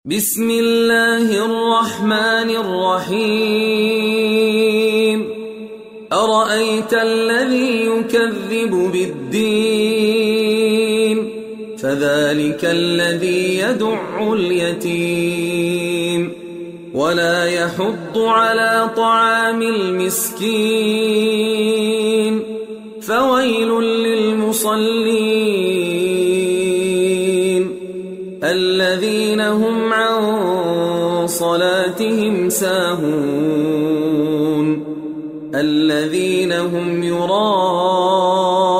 بسم الله الرحمن الرحيم أرأيت الذي يكذب بالدين فذلك الذي يدع اليتيم ولا يحض على طعام المسكين فويل للمصلين الذين هم عن صلاتهم ساهون الذين هم يراءون